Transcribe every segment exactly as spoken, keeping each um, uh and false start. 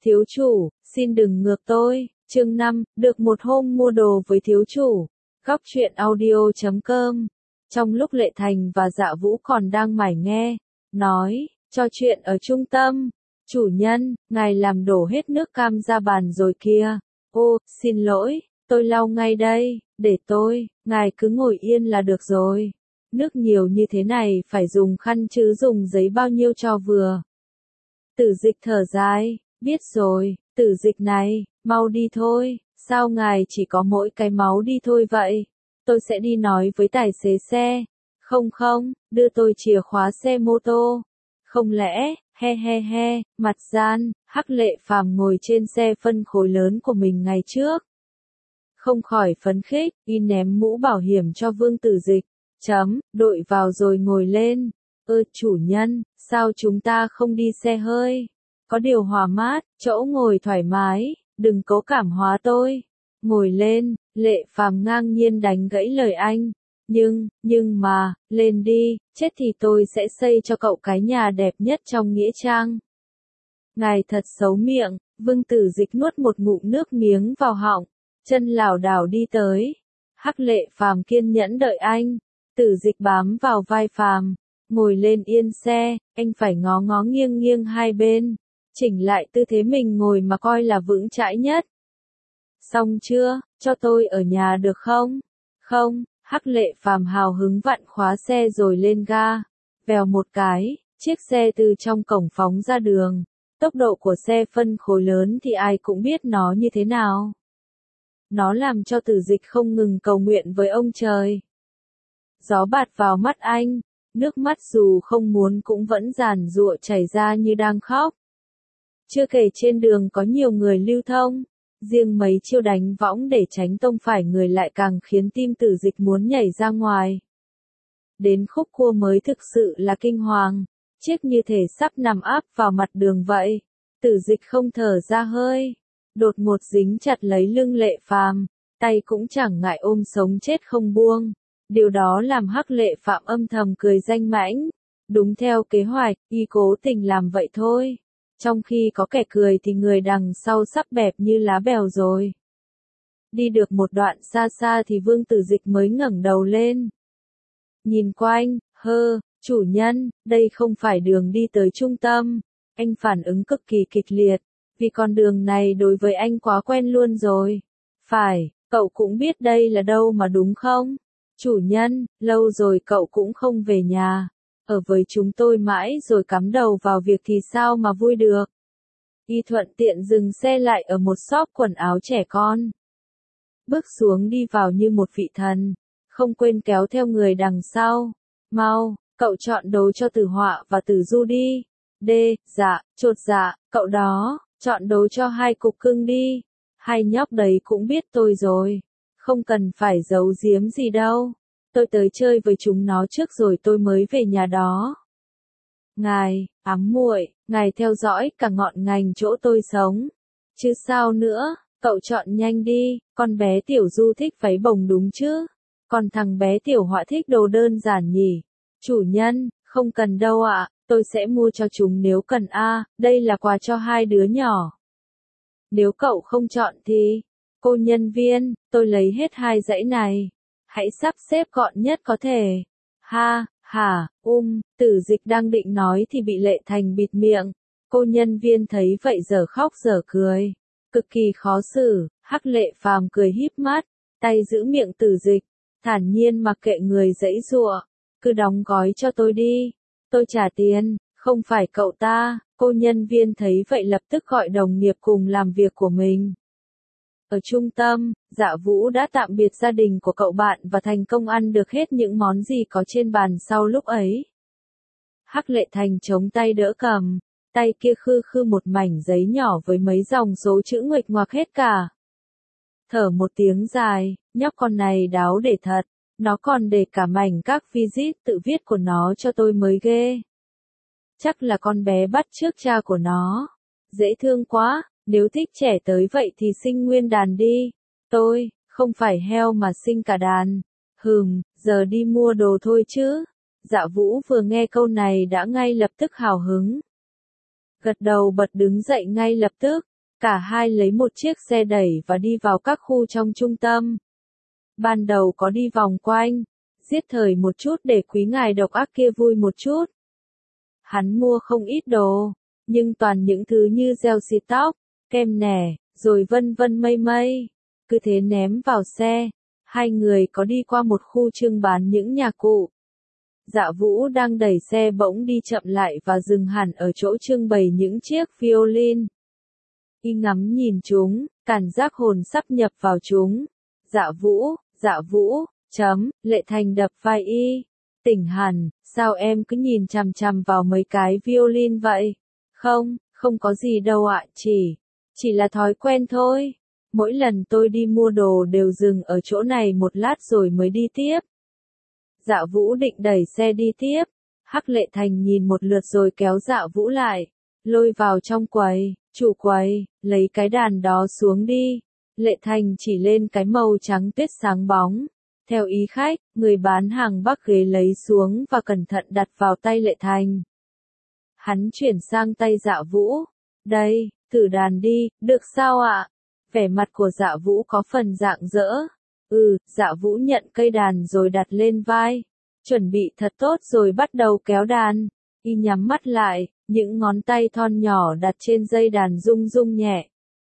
Thiếu chủ, xin đừng ngược tôi. Chương năm, được một hôm mua đồ với thiếu chủ. Góc truyện audio chấm com. Trong lúc Lệ Thành và Dạ Vũ còn đang mải nghe, nói, cho chuyện ở trung tâm. Chủ nhân, ngài làm đổ hết nước cam ra bàn rồi kia. Ô, xin lỗi, tôi lau ngay đây, để tôi, ngài cứ ngồi yên là được rồi. Nước nhiều như thế này phải dùng khăn chứ dùng giấy bao nhiêu cho vừa. Tử Dịch thở dài, biết rồi, Tử Dịch này, mau đi thôi, sao ngài chỉ có mỗi cái máu đi thôi vậy? Tôi sẽ đi nói với tài xế xe. Không không, đưa tôi chìa khóa xe mô tô. Không lẽ, he he he, mặt gian, Hắc Lệ Phàm ngồi trên xe phân khối lớn của mình ngày trước. Không khỏi phấn khích, y ném mũ bảo hiểm cho Vương Tử Dịch. Chấm, đội vào rồi ngồi lên. Ơ chủ nhân, sao chúng ta không đi xe hơi? Có điều hòa mát, chỗ ngồi thoải mái, đừng cố cảm hóa tôi. Ngồi lên, Lệ Phàm ngang nhiên đánh gãy lời anh. Nhưng, nhưng mà, lên đi, chết thì tôi sẽ xây cho cậu cái nhà đẹp nhất trong nghĩa trang. Ngài thật xấu miệng, Vương Tử Dịch nuốt một ngụm nước miếng vào họng, chân lảo đảo đi tới. Hắc Lệ Phàm kiên nhẫn đợi anh. Tử Dịch bám vào vai Phàm, ngồi lên yên xe, anh phải ngó ngó nghiêng nghiêng hai bên, chỉnh lại tư thế mình ngồi mà coi là vững chãi nhất. Xong chưa, cho tôi ở nhà được không? Không, Hắc Lệ Phàm hào hứng vặn khóa xe rồi lên ga. Vèo một cái, chiếc xe từ trong cổng phóng ra đường. Tốc độ của xe phân khối lớn thì ai cũng biết nó như thế nào. Nó làm cho Tử Dịch không ngừng cầu nguyện với ông trời. Gió bạt vào mắt anh, nước mắt dù không muốn cũng vẫn giàn giụa chảy ra như đang khóc. Chưa kể trên đường có nhiều người lưu thông, riêng mấy chiêu đánh võng để tránh tông phải người lại càng khiến tim Tử Dịch muốn nhảy ra ngoài. Đến khúc cua mới thực sự là kinh hoàng, chiếc như thể sắp nằm áp vào mặt đường vậy. Tử Dịch không thở ra hơi, đột ngột dính chặt lấy lưng Lệ Phàm, tay cũng chẳng ngại ôm sống chết không buông. Điều đó làm Hắc Lệ Phàm âm thầm cười danh mãnh. Đúng theo kế hoạch, y cố tình làm vậy thôi. Trong khi có kẻ cười thì người đằng sau sắp bẹp như lá bèo rồi. Đi được một đoạn xa xa thì Vương Tử Dịch mới ngẩng đầu lên. Nhìn quanh, hơ, chủ nhân, đây không phải đường đi tới trung tâm. Anh phản ứng cực kỳ kịch liệt, vì con đường này đối với anh quá quen luôn rồi. Phải, cậu cũng biết đây là đâu mà đúng không? Chủ nhân, lâu rồi cậu cũng không về nhà. Ở với chúng tôi mãi rồi cắm đầu vào việc thì sao mà vui được. Y thuận tiện dừng xe lại ở một shop quần áo trẻ con. Bước xuống đi vào như một vị thần, không quên kéo theo người đằng sau. Mau, cậu chọn đồ cho Tử Họa và Tử Du đi. Đê, dạ, chột dạ, cậu đó, chọn đồ cho hai cục cưng đi. Hai nhóc đấy cũng biết tôi rồi. Không cần phải giấu giếm gì đâu. Tôi tới chơi với chúng nó trước rồi tôi mới về nhà đó. Ngài, ám muội, ngài theo dõi cả ngọn ngành chỗ tôi sống. Chứ sao nữa, cậu chọn nhanh đi, con bé Tiểu Du thích váy bồng đúng chứ? Còn thằng bé Tiểu Họa thích đồ đơn giản nhỉ? Chủ nhân, không cần đâu ạ, tôi sẽ mua cho chúng nếu cần a, à, đây là quà cho hai đứa nhỏ. Nếu cậu không chọn thì, cô nhân viên, tôi lấy hết hai dãy này. Hãy sắp xếp gọn nhất có thể. Ha, hả, um, Tử Dịch đang định nói thì bị Lệ Thành bịt miệng. Cô nhân viên thấy vậy giờ khóc giờ cười. Cực kỳ khó xử, Hắc Lệ Phàm cười híp mắt, tay giữ miệng Tử Dịch, thản nhiên mặc kệ người giãy giụa. Cứ đóng gói cho tôi đi. Tôi trả tiền, không phải cậu ta. Cô nhân viên thấy vậy lập tức gọi đồng nghiệp cùng làm việc của mình. Ở trung tâm, Dạ Vũ đã tạm biệt gia đình của cậu bạn và thành công ăn được hết những món gì có trên bàn sau lúc ấy. Hắc Lệ Thành chống tay đỡ cầm, tay kia khư khư một mảnh giấy nhỏ với mấy dòng số chữ nguệch ngoạc hết cả. Thở một tiếng dài, nhóc con này đáo để thật, nó còn để cả mảnh các visit tự viết của nó cho tôi mới ghê. Chắc là con bé bắt chước cha của nó. Dễ thương quá. Nếu thích trẻ tới vậy thì sinh nguyên đàn đi. Tôi, không phải heo mà sinh cả đàn. Hừm, giờ đi mua đồ thôi chứ. Dạ Vũ vừa nghe câu này đã ngay lập tức hào hứng. Gật đầu bật đứng dậy ngay lập tức. Cả hai lấy một chiếc xe đẩy và đi vào các khu trong trung tâm. Ban đầu có đi vòng quanh, giết thời một chút để quý ngài độc ác kia vui một chút. Hắn mua không ít đồ, nhưng toàn những thứ như gel xịt tóc, kem nẻ, rồi vân vân mây mây. Cứ thế ném vào xe, hai người có đi qua một khu trưng bán những nhạc cụ. Dạ Vũ đang đẩy xe bỗng đi chậm lại và dừng hẳn ở chỗ trưng bày những chiếc violin. Y ngắm nhìn chúng, cảm giác hồn sắp nhập vào chúng. Dạ Vũ, Dạ Vũ, chấm, Lệ Thành đập vai y. Tỉnh hẳn, sao em cứ nhìn chằm chằm vào mấy cái violin vậy? Không, không có gì đâu ạ, chỉ, chỉ là thói quen thôi. Mỗi lần tôi đi mua đồ đều dừng ở chỗ này một lát rồi mới đi tiếp. Dạ Vũ định đẩy xe đi tiếp. Hắc Lệ Thành nhìn một lượt rồi kéo Dạ Vũ lại, lôi vào trong quầy. Chủ quầy, lấy cái đàn đó xuống đi. Lệ Thành chỉ lên cái màu trắng tuyết sáng bóng. Theo ý khách, người bán hàng bắc ghế lấy xuống và cẩn thận đặt vào tay Lệ Thành. Hắn chuyển sang tay Dạ Vũ. Đây, thử đàn đi, được sao ạ? Vẻ mặt của Dạ Vũ có phần rạng rỡ. Ừ, Dạ Vũ nhận cây đàn rồi đặt lên vai. Chuẩn bị thật tốt rồi bắt đầu kéo đàn. Y nhắm mắt lại, những ngón tay thon nhỏ đặt trên dây đàn rung rung nhẹ.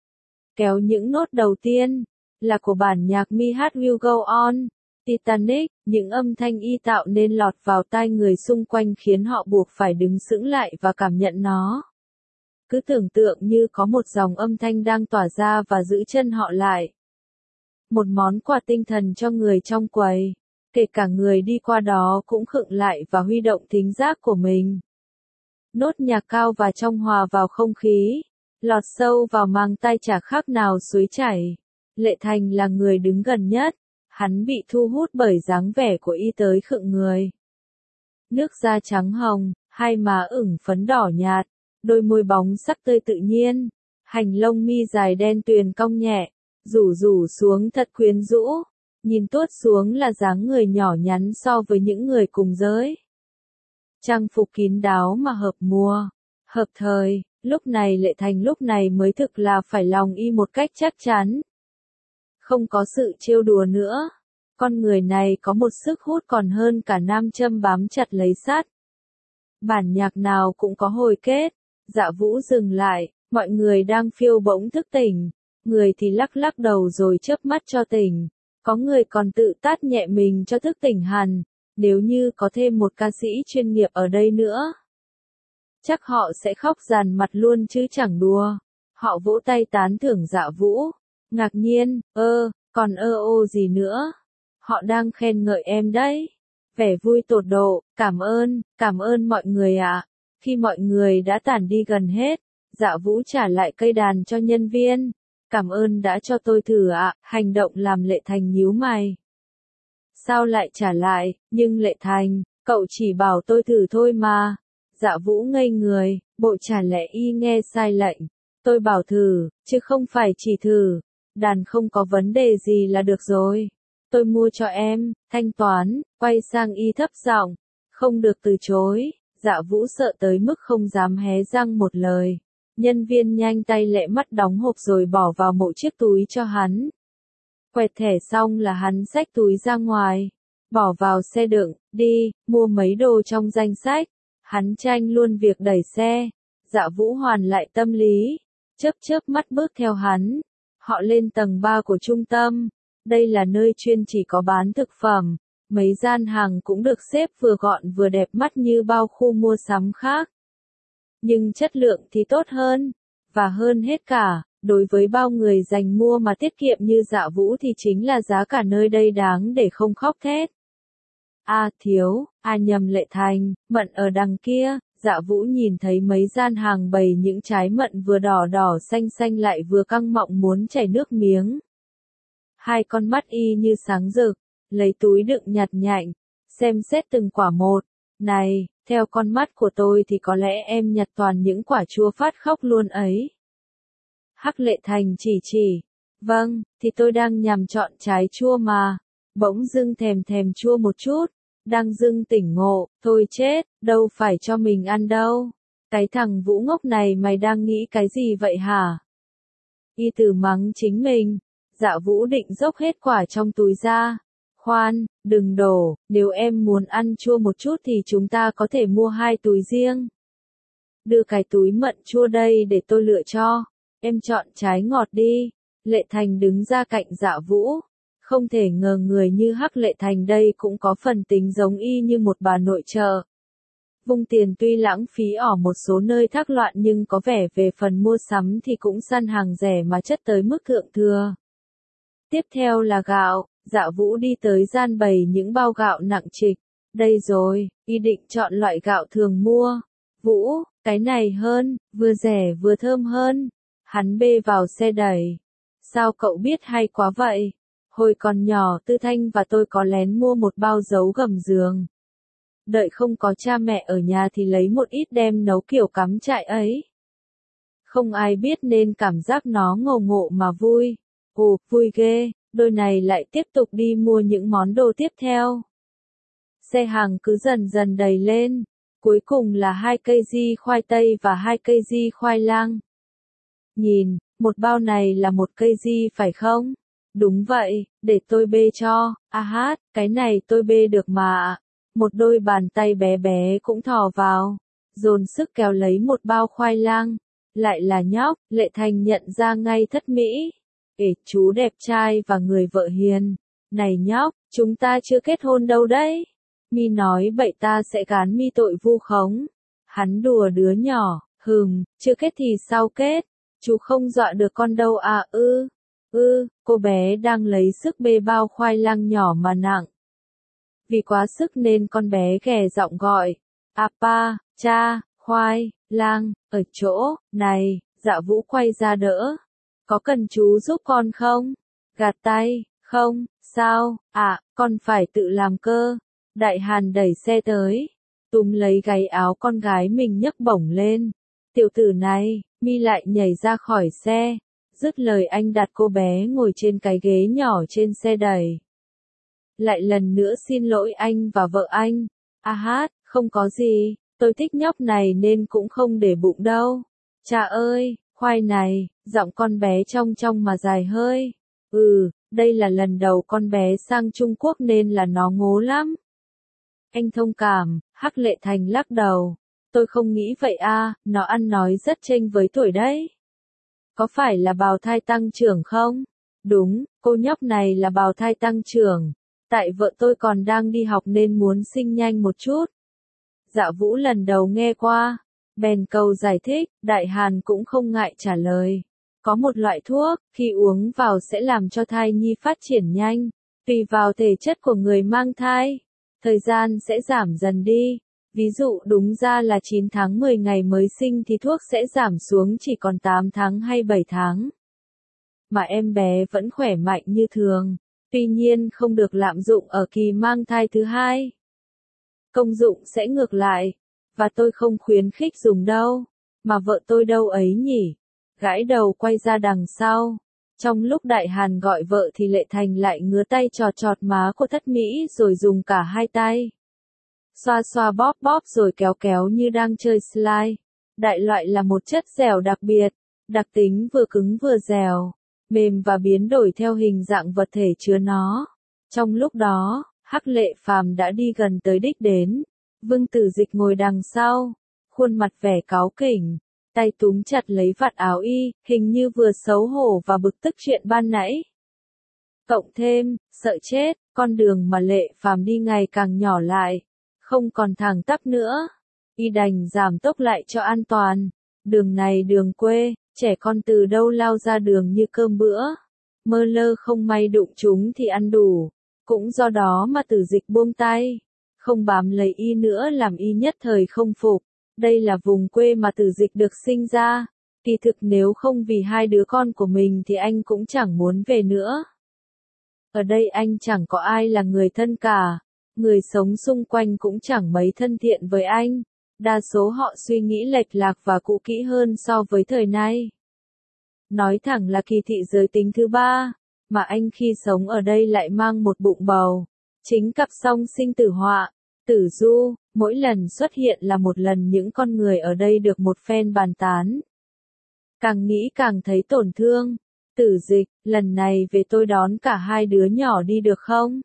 Kéo những nốt đầu tiên, là của bản nhạc My Heart Will Go On, Titanic, những âm thanh y tạo nên lọt vào tai người xung quanh khiến họ buộc phải đứng sững lại và cảm nhận nó. Cứ tưởng tượng như có một dòng âm thanh đang tỏa ra và giữ chân họ lại. Một món quà tinh thần cho người trong quầy, kể cả người đi qua đó cũng khựng lại và huy động thính giác của mình. Nốt nhạc cao và trong hòa vào không khí, lọt sâu vào mang tai chả khác nào suối chảy. Lệ Thành là người đứng gần nhất, hắn bị thu hút bởi dáng vẻ của y tới khựng người. Nước da trắng hồng, hai má ửng phấn đỏ nhạt, đôi môi bóng sắc tươi tự nhiên, hành lông mi dài đen tuyền cong nhẹ, rủ rủ xuống thật quyến rũ, nhìn tuốt xuống là dáng người nhỏ nhắn so với những người cùng giới. Trang phục kín đáo mà hợp mùa, hợp thời, lúc này Lệ Thành lúc này mới thực là phải lòng y một cách chắc chắn. Không có sự trêu đùa nữa, con người này có một sức hút còn hơn cả nam châm bám chặt lấy sắt. Bản nhạc nào cũng có hồi kết. Dạ Vũ dừng lại, mọi người đang phiêu bỗng thức tỉnh, người thì lắc lắc đầu rồi chớp mắt cho tỉnh, có người còn tự tát nhẹ mình cho thức tỉnh hẳn. Nếu như có thêm một ca sĩ chuyên nghiệp ở đây nữa, chắc họ sẽ khóc dàn mặt luôn chứ chẳng đùa. Họ vỗ tay tán thưởng Dạ Vũ, ngạc nhiên, ơ, còn ơ ô gì nữa? Họ đang khen ngợi em đấy. Vẻ vui tột độ, cảm ơn, cảm ơn mọi người ạ. Khi mọi người đã tản đi gần hết, Dạ Vũ trả lại cây đàn cho nhân viên. Cảm ơn đã cho tôi thử ạ. Hành động làm Lệ Thành nhíu mày. Sao lại trả lại, nhưng Lệ Thành, cậu chỉ bảo tôi thử thôi mà. Dạ Vũ ngây người, bộ chả lẽ y nghe sai lệnh. Tôi bảo thử, chứ không phải chỉ thử. Đàn không có vấn đề gì là được rồi. Tôi mua cho em, thanh toán, quay sang y thấp giọng. Không được từ chối. Dạ Vũ sợ tới mức không dám hé răng một lời. Nhân viên nhanh tay lẹ mắt đóng hộp rồi bỏ vào một chiếc túi cho hắn. Quẹt thẻ xong là hắn xách túi ra ngoài, bỏ vào xe đựng, đi, mua mấy đồ trong danh sách. Hắn tranh luôn việc đẩy xe. Dạ Vũ hoàn lại tâm lý, chớp chớp mắt bước theo hắn. Họ lên tầng ba của trung tâm. Đây là nơi chuyên chỉ có bán thực phẩm. Mấy gian hàng cũng được xếp vừa gọn vừa đẹp mắt như bao khu mua sắm khác. Nhưng chất lượng thì tốt hơn. Và hơn hết cả, đối với bao người dành mua mà tiết kiệm như Dạ Vũ thì chính là giá cả nơi đây đáng để không khóc thét. A à, thiếu, à nhầm Lệ Thành, mận ở đằng kia. Dạ Vũ nhìn thấy mấy gian hàng bày những trái mận vừa đỏ đỏ xanh xanh lại vừa căng mọng muốn chảy nước miếng. Hai con mắt y như sáng rực, lấy túi đựng nhặt nhạnh, xem xét từng quả một. Này, theo con mắt của tôi thì có lẽ em nhặt toàn những quả chua phát khóc luôn ấy. Hắc Lệ Thành chỉ chỉ. Vâng, thì tôi đang nhằm chọn trái chua mà. Bỗng dưng thèm thèm chua một chút. Đang dưng tỉnh ngộ, thôi chết, đâu phải cho mình ăn đâu. Cái thằng Vũ ngốc này mày đang nghĩ cái gì vậy hả? Y Tử mắng chính mình. Dạ Vũ định dốc hết quả trong túi ra. Khoan, đừng đổ, nếu em muốn ăn chua một chút thì chúng ta có thể mua hai túi riêng. Đưa cái túi mận chua đây để tôi lựa cho. Em chọn trái ngọt đi. Lệ Thành đứng ra cạnh Dạ Vũ. Không thể ngờ người như Hắc Lệ Thành đây cũng có phần tính giống y như một bà nội trợ. Vung tiền tuy lãng phí ở một số nơi thác loạn nhưng có vẻ về phần mua sắm thì cũng săn hàng rẻ mà chất tới mức thượng thừa. Tiếp theo là gạo, Dạ Vũ đi tới gian bày những bao gạo nặng trịch. Đây rồi, y định chọn loại gạo thường mua. Vũ, cái này hơn, vừa rẻ vừa thơm hơn. Hắn bê vào xe đẩy. Sao cậu biết hay quá vậy? Hồi còn nhỏ Tư Thanh và tôi có lén mua một bao giấu gầm giường. Đợi không có cha mẹ ở nhà thì lấy một ít đem nấu kiểu cắm trại ấy. Không ai biết nên cảm giác nó ngộ ngộ mà vui. Ồ, vui ghê, đôi này lại tiếp tục đi mua những món đồ tiếp theo. Xe hàng cứ dần dần đầy lên. Cuối cùng là hai cây di khoai tây và hai cây di khoai lang. Nhìn, một bao này là một cây di phải không? Đúng vậy, để tôi bê cho. À hát, cái này tôi bê được mà. Một đôi bàn tay bé bé cũng thò vào, dồn sức kéo lấy một bao khoai lang. Lại là nhóc, Lệ Thành nhận ra ngay thất mỹ. Ê, chú đẹp trai và người vợ hiền. Này nhóc, chúng ta chưa kết hôn đâu đấy. Mi nói bậy ta sẽ gán mi tội vu khống. Hắn đùa đứa nhỏ, hừm, chưa kết thì sao kết? Chú không dọa được con đâu à ư. Ư, cô bé đang lấy sức bê bao khoai lang nhỏ mà nặng. Vì quá sức nên con bé ghè giọng gọi. Apa, cha, khoai, lang, ở chỗ, này, Dạ Vũ quay ra đỡ. Có cần chú giúp con không? Gạt tay, không, sao, à, con phải tự làm cơ. Đại Hàn đẩy xe tới, túm lấy gáy áo con gái mình nhấc bổng lên. Tiểu tử này, Mi lại nhảy ra khỏi xe. Dứt lời anh đặt cô bé ngồi trên cái ghế nhỏ trên xe đẩy. Lại lần nữa xin lỗi anh và vợ anh. À hát, không có gì, tôi thích nhóc này nên cũng không để bụng đâu. Cha ơi, khoai này, giọng con bé trong trong mà dài hơi. Ừ, đây là lần đầu con bé sang Trung Quốc nên là nó ngố lắm. Anh thông cảm, Hắc Lệ Thành lắc đầu. Tôi không nghĩ vậy à, nó ăn nói rất chênh với tuổi đấy. Có phải là bào thai tăng trưởng không? Đúng, cô nhóc này là bào thai tăng trưởng. Tại vợ tôi còn đang đi học nên muốn sinh nhanh một chút. Dạ Vũ lần đầu nghe qua. Bèn cầu giải thích, Đại Hàn cũng không ngại trả lời. Có một loại thuốc, khi uống vào sẽ làm cho thai nhi phát triển nhanh. Tùy vào thể chất của người mang thai. Thời gian sẽ giảm dần đi. Ví dụ đúng ra là chín tháng mười ngày mới sinh thì thuốc sẽ giảm xuống chỉ còn tám tháng hay bảy tháng. Mà em bé vẫn khỏe mạnh như thường. Tuy nhiên không được lạm dụng ở kỳ mang thai thứ hai. Công dụng sẽ ngược lại. Và tôi không khuyến khích dùng đâu. Mà vợ tôi đâu ấy nhỉ? Gãi đầu quay ra đằng sau. Trong lúc Đại Hàn gọi vợ thì Lệ Thành lại ngứa tay chọt chọt má của thất mỹ rồi dùng cả hai tay. Xoa xoa bóp bóp rồi kéo kéo như đang chơi slide. Đại loại là một chất dẻo đặc biệt. Đặc tính vừa cứng vừa dẻo. Mềm và biến đổi theo hình dạng vật thể chứa nó. Trong lúc đó, Hắc Lệ Phàm đã đi gần tới đích đến. Vương Tử Dịch ngồi đằng sau, khuôn mặt vẻ cáu kỉnh, tay túm chặt lấy vạt áo y, hình như vừa xấu hổ và bực tức chuyện ban nãy. Cộng thêm, sợ chết, con đường mà Lệ Phàm đi ngày càng nhỏ lại, không còn thẳng tắp nữa. Y đành giảm tốc lại cho an toàn. Đường này đường quê, trẻ con từ đâu lao ra đường như cơm bữa. Mơ lơ không may đụng chúng thì ăn đủ. Cũng do đó mà Tử Dịch buông tay. Không bám lấy y nữa làm y nhất thời không phục. Đây là vùng quê mà Tử Dịch được sinh ra. Kỳ thực nếu không vì hai đứa con của mình thì anh cũng chẳng muốn về nữa. Ở đây anh chẳng có ai là người thân cả. Người sống xung quanh cũng chẳng mấy thân thiện với anh. Đa số họ suy nghĩ lệch lạc và cũ kỹ hơn so với thời nay. Nói thẳng là kỳ thị giới tính thứ ba. Mà anh khi sống ở đây lại mang một bụng bầu. Chính cặp song sinh tử họa. Tử Du, mỗi lần xuất hiện là một lần những con người ở đây được một phen bàn tán. Càng nghĩ càng thấy tổn thương, Tử Dịch, lần này về tôi đón cả hai đứa nhỏ đi được không?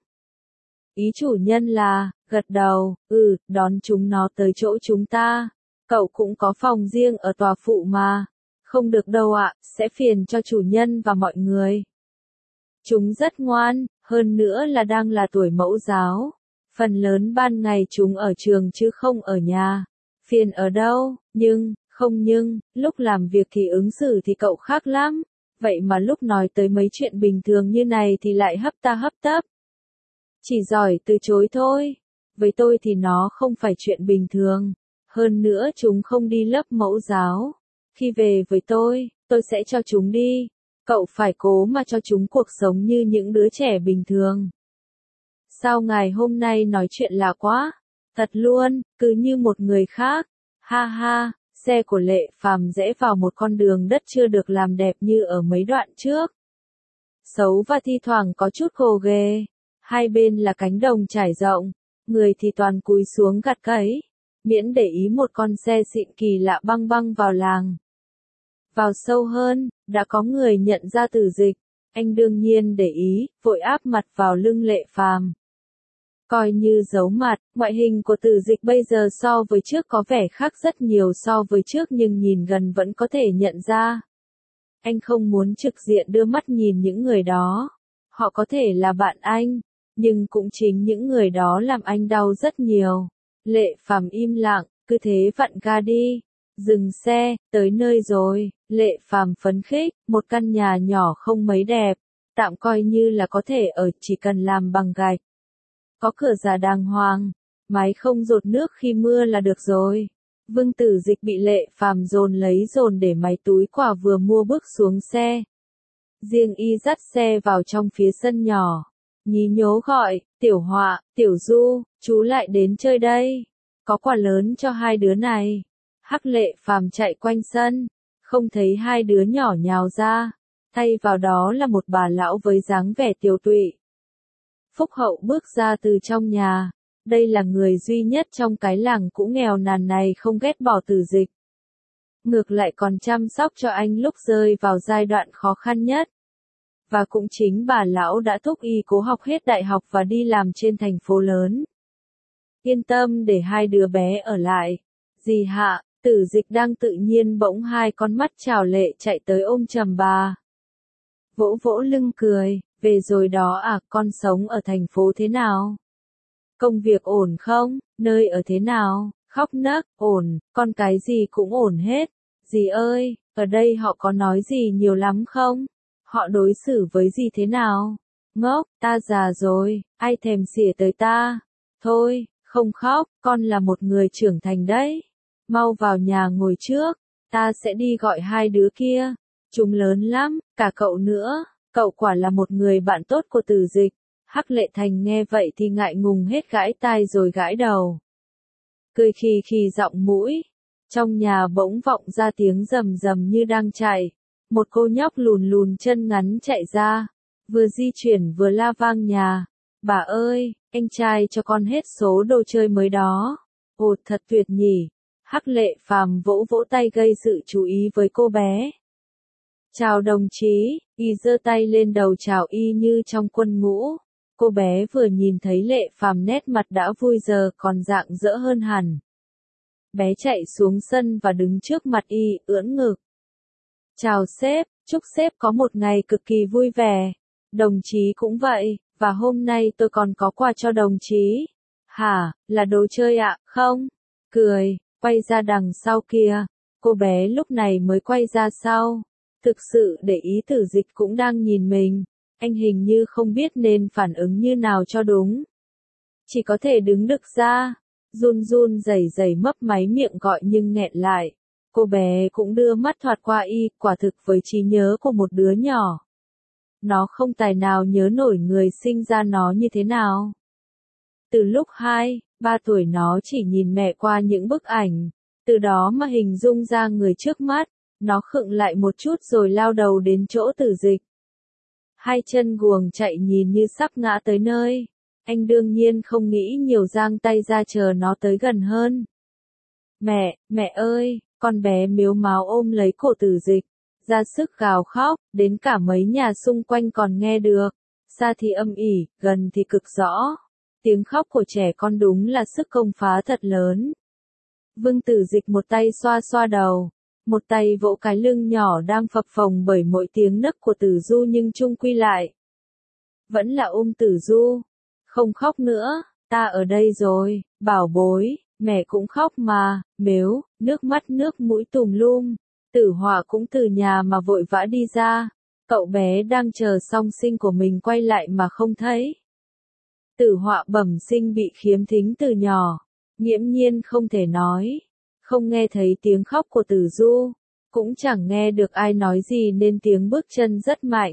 Ý chủ nhân là, gật đầu, ừ, đón chúng nó tới chỗ chúng ta. Cậu cũng có phòng riêng ở tòa phụ mà. Không được đâu ạ, sẽ phiền cho chủ nhân và mọi người. Chúng rất ngoan, hơn nữa là đang là tuổi mẫu giáo. Phần lớn ban ngày chúng ở trường chứ không ở nhà. Phiền ở đâu, nhưng, không nhưng, lúc làm việc thì ứng xử thì cậu khác lắm. Vậy mà lúc nói tới mấy chuyện bình thường như này thì lại hấp ta hấp tấp. Chỉ giỏi từ chối thôi. Với tôi thì nó không phải chuyện bình thường. Hơn nữa chúng không đi lớp mẫu giáo. Khi về với tôi, tôi sẽ cho chúng đi. Cậu phải cố mà cho chúng cuộc sống như những đứa trẻ bình thường. Sao ngài hôm nay nói chuyện lạ quá? Thật luôn, cứ như một người khác. Ha ha, xe của Lệ Phàm rẽ vào một con đường đất chưa được làm đẹp như ở mấy đoạn trước. Xấu và thi thoảng có chút gồ ghề. Hai bên là cánh đồng trải rộng, người thì toàn cúi xuống gặt cấy, miễn để ý một con xe xịn kỳ lạ băng băng vào làng. Vào sâu hơn, đã có người nhận ra Tử Dịch, anh đương nhiên để ý, vội áp mặt vào lưng Lệ Phàm. Coi như giấu mặt, ngoại hình của Tử Dịch bây giờ so với trước có vẻ khác rất nhiều so với trước nhưng nhìn gần vẫn có thể nhận ra. Anh không muốn trực diện đưa mắt nhìn những người đó. Họ có thể là bạn anh, nhưng cũng chính những người đó làm anh đau rất nhiều. Lệ Phàm im lặng, cứ thế vặn ga đi. Dừng xe, tới nơi rồi. Lệ Phàm phấn khích, một căn nhà nhỏ không mấy đẹp, tạm coi như là có thể ở, chỉ cần làm bằng gạch. Có cửa ra đàng hoàng, mái không dột nước khi mưa là được rồi. Vương Tử Dịch bị Lệ Phàm dồn lấy dồn để máy túi quà vừa mua bước xuống xe. Riêng y dắt xe vào trong phía sân nhỏ. Nhí nhố gọi, Tiểu Họa, Tiểu Du, chú lại đến chơi đây. Có quà lớn cho hai đứa này. Hắc Lệ Phàm chạy quanh sân, không thấy hai đứa nhỏ nhào ra. Thay vào đó là một bà lão với dáng vẻ tiều tụy. Phúc Hậu bước ra từ trong nhà. Đây là người duy nhất trong cái làng cũ nghèo nàn này không ghét bỏ Tử Dịch. Ngược lại còn chăm sóc cho anh lúc rơi vào giai đoạn khó khăn nhất. Và cũng chính bà lão đã thúc y cố học hết đại học và đi làm trên thành phố lớn. Yên tâm để hai đứa bé ở lại. Dì Hạ, Tử Dịch đang tự nhiên bỗng hai con mắt trào lệ chạy tới ôm chầm bà. Vỗ vỗ lưng cười, về rồi đó à, con sống ở thành phố thế nào? Công việc ổn không? Nơi ở thế nào? Khóc nấc, ổn, con cái gì cũng ổn hết. Dì ơi, ở đây họ có nói gì nhiều lắm không? Họ đối xử với dì thế nào? Ngốc, ta già rồi, ai thèm xỉa tới ta? Thôi, không khóc, con là một người trưởng thành đấy. Mau vào nhà ngồi trước, ta sẽ đi gọi hai đứa kia. Chúng lớn lắm, cả cậu nữa, cậu quả là một người bạn tốt của Tử Dịch. Hắc Lệ Thành nghe vậy thì ngại ngùng hết gãi tai rồi gãi đầu. Cười khì khì giọng mũi. Trong nhà bỗng vọng ra tiếng rầm rầm như đang chạy. Một cô nhóc lùn lùn chân ngắn chạy ra. Vừa di chuyển vừa la vang nhà. Bà ơi, anh trai cho con hết số đồ chơi mới đó. Ồ thật tuyệt nhỉ. Hắc Lệ Phàm vỗ vỗ tay gây sự chú ý với cô bé. Chào đồng chí, y giơ tay lên đầu chào y như trong quân ngũ. Cô bé vừa nhìn thấy Lệ Phàm nét mặt đã vui giờ còn rạng rỡ hơn hẳn. Bé chạy xuống sân và đứng trước mặt y, ưỡn ngực. Chào sếp, chúc sếp có một ngày cực kỳ vui vẻ. Đồng chí cũng vậy, và hôm nay tôi còn có quà cho đồng chí. Hả, là đồ chơi ạ, không? Cười, quay ra đằng sau kia. Cô bé lúc này mới quay ra sau. Thực sự để ý Tử Dịch cũng đang nhìn mình. Anh hình như không biết nên phản ứng như nào cho đúng. Chỉ có thể đứng đực ra. Run run rẩy rẩy mấp máy miệng gọi nhưng nghẹn lại. Cô bé cũng đưa mắt thoạt qua y, quả thực với trí nhớ của một đứa nhỏ. Nó không tài nào nhớ nổi người sinh ra nó như thế nào. Từ lúc hai, ba tuổi nó chỉ nhìn mẹ qua những bức ảnh. Từ đó mà hình dung ra người trước mắt. Nó khựng lại một chút rồi lao đầu đến chỗ Tử Dịch. Hai chân guồng chạy nhìn như sắp ngã tới nơi. Anh đương nhiên không nghĩ nhiều giang tay ra chờ nó tới gần hơn. Mẹ, mẹ ơi, con bé mếu máo ôm lấy cổ Tử Dịch. ra sức gào khóc, đến cả mấy nhà xung quanh còn nghe được. Xa thì âm ỉ, gần thì cực rõ. Tiếng khóc của trẻ con đúng là sức công phá thật lớn. Vương Tử Dịch một tay xoa xoa đầu, một tay vỗ cái lưng nhỏ đang phập phồng bởi mỗi tiếng nấc của Tử Du nhưng chung quy lại. Vẫn là ôm Tử Du. Không khóc nữa, ta ở đây rồi, bảo bối, mẹ cũng khóc mà, mếu, nước mắt nước mũi tùm lum. Tử Họa cũng từ nhà mà vội vã đi ra. Cậu bé đang chờ song sinh của mình quay lại mà không thấy. Tử Họa bẩm sinh bị khiếm thính từ nhỏ, nghiễm nhiên không thể nói, không nghe thấy tiếng khóc của Tử Du, cũng chẳng nghe được ai nói gì nên tiếng bước chân rất mạnh.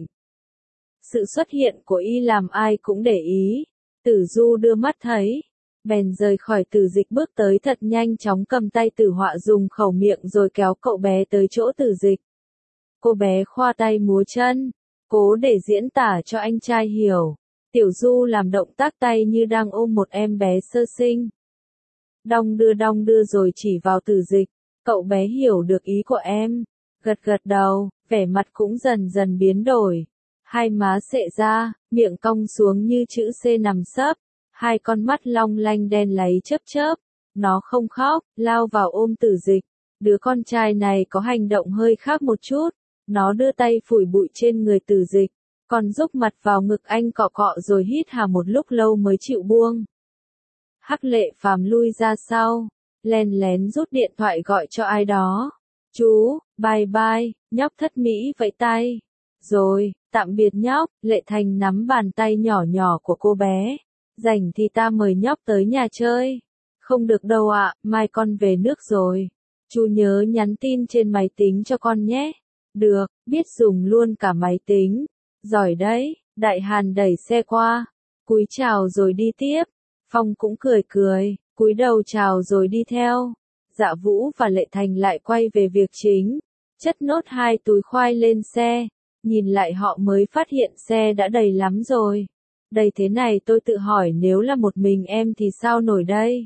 Sự xuất hiện của y làm ai cũng để ý, Tử Du đưa mắt thấy, bèn rời khỏi Tử Dịch bước tới thật nhanh chóng cầm tay Tử Họa dùng khẩu miệng rồi kéo cậu bé tới chỗ Tử Dịch. Cô bé khoa tay múa chân, cố để diễn tả cho anh trai hiểu. Tiểu Du làm động tác tay như đang ôm một em bé sơ sinh. Đong đưa đong đưa rồi chỉ vào Tử Dịch, cậu bé hiểu được ý của em, gật gật đầu, vẻ mặt cũng dần dần biến đổi. Hai má xệ ra, miệng cong xuống như chữ C nằm sấp, hai con mắt long lanh đen láy chớp chớp. Nó không khóc, lao vào ôm Tử Dịch. Đứa con trai này có hành động hơi khác một chút. Nó đưa tay phủi bụi trên người Tử Dịch, còn rúc mặt vào ngực anh cọ cọ rồi hít hà một lúc lâu mới chịu buông. Hắc Lệ Phàm lui ra sau, len lén rút điện thoại gọi cho ai đó. Chú, bye bye, nhóc thất mỹ vẫy tay. Rồi, tạm biệt nhóc, Lệ Thành nắm bàn tay nhỏ nhỏ của cô bé. Rảnh thì ta mời nhóc tới nhà chơi. Không được đâu ạ, mai con về nước rồi. Chú nhớ nhắn tin trên máy tính cho con nhé. Được, biết dùng luôn cả máy tính. Giỏi đấy, Đại Hàn đẩy xe qua. Cúi chào rồi đi tiếp. Phong cũng cười cười, cúi đầu chào rồi đi theo. Dạ Vũ và Lệ Thành lại quay về việc chính. Chất nốt hai túi khoai lên xe. Nhìn lại họ mới phát hiện xe đã đầy lắm rồi. Đầy thế này tôi tự hỏi nếu là một mình em thì sao nổi đây?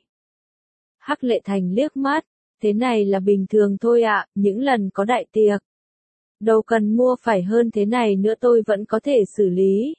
Hắc Lệ Thành liếc mắt. Thế này là bình thường thôi ạ, những lần có đại tiệc. Đâu cần mua phải hơn thế này nữa tôi vẫn có thể xử lý.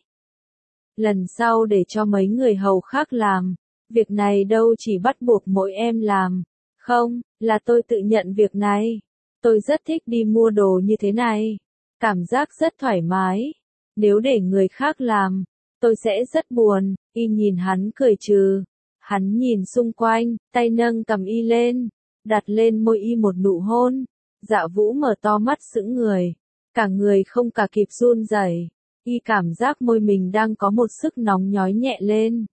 Lần sau để cho mấy người hầu khác làm. Việc này đâu chỉ bắt buộc mỗi em làm. Không, là tôi tự nhận việc này. Tôi rất thích đi mua đồ như thế này. Cảm giác rất thoải mái. Nếu để người khác làm, tôi sẽ rất buồn. Y nhìn hắn cười trừ. Hắn nhìn xung quanh, tay nâng cầm y lên. Đặt lên môi y một nụ hôn. Dạ Vũ mở to mắt sững người. Cả người không cả kịp run rẩy. Y cảm giác môi mình đang có một sức nóng nhói nhẹ lên.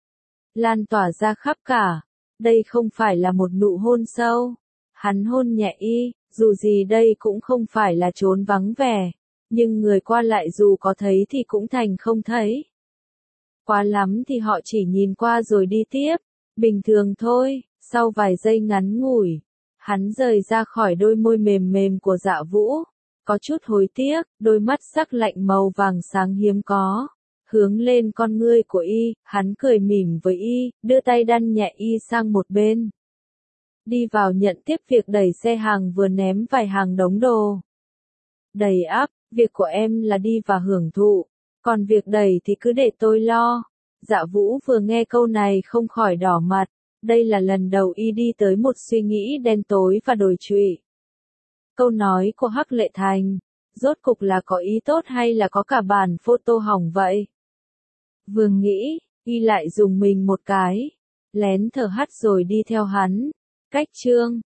Lan tỏa ra khắp cả. Đây không phải là một nụ hôn sâu. Hắn hôn nhẹ y, dù gì đây cũng không phải là chốn vắng vẻ. Nhưng người qua lại dù có thấy thì cũng thành không thấy. Quá lắm thì họ chỉ nhìn qua rồi đi tiếp. Bình thường thôi, sau vài giây ngắn ngủi. Hắn rời ra khỏi đôi môi mềm mềm của Dạ Vũ. Có chút hối tiếc, đôi mắt sắc lạnh màu vàng sáng hiếm có. Hướng lên con ngươi của y, hắn cười mỉm với y, đưa tay đăn nhẹ y sang một bên. Đi vào nhận tiếp việc đẩy xe hàng vừa ném vài hàng đống đồ. Đầy ắp, việc của em là đi và hưởng thụ, còn việc đẩy thì cứ để tôi lo. Dạ Vũ vừa nghe câu này không khỏi đỏ mặt, đây là lần đầu y đi tới một suy nghĩ đen tối và đồi trụy. Câu nói của Hắc Lệ Thành, rốt cục là có ý tốt hay là có cả bản photo hỏng vậy? Vừa nghĩ, y lại dùng mình một cái, lén thở hắt rồi đi theo hắn. Cách chương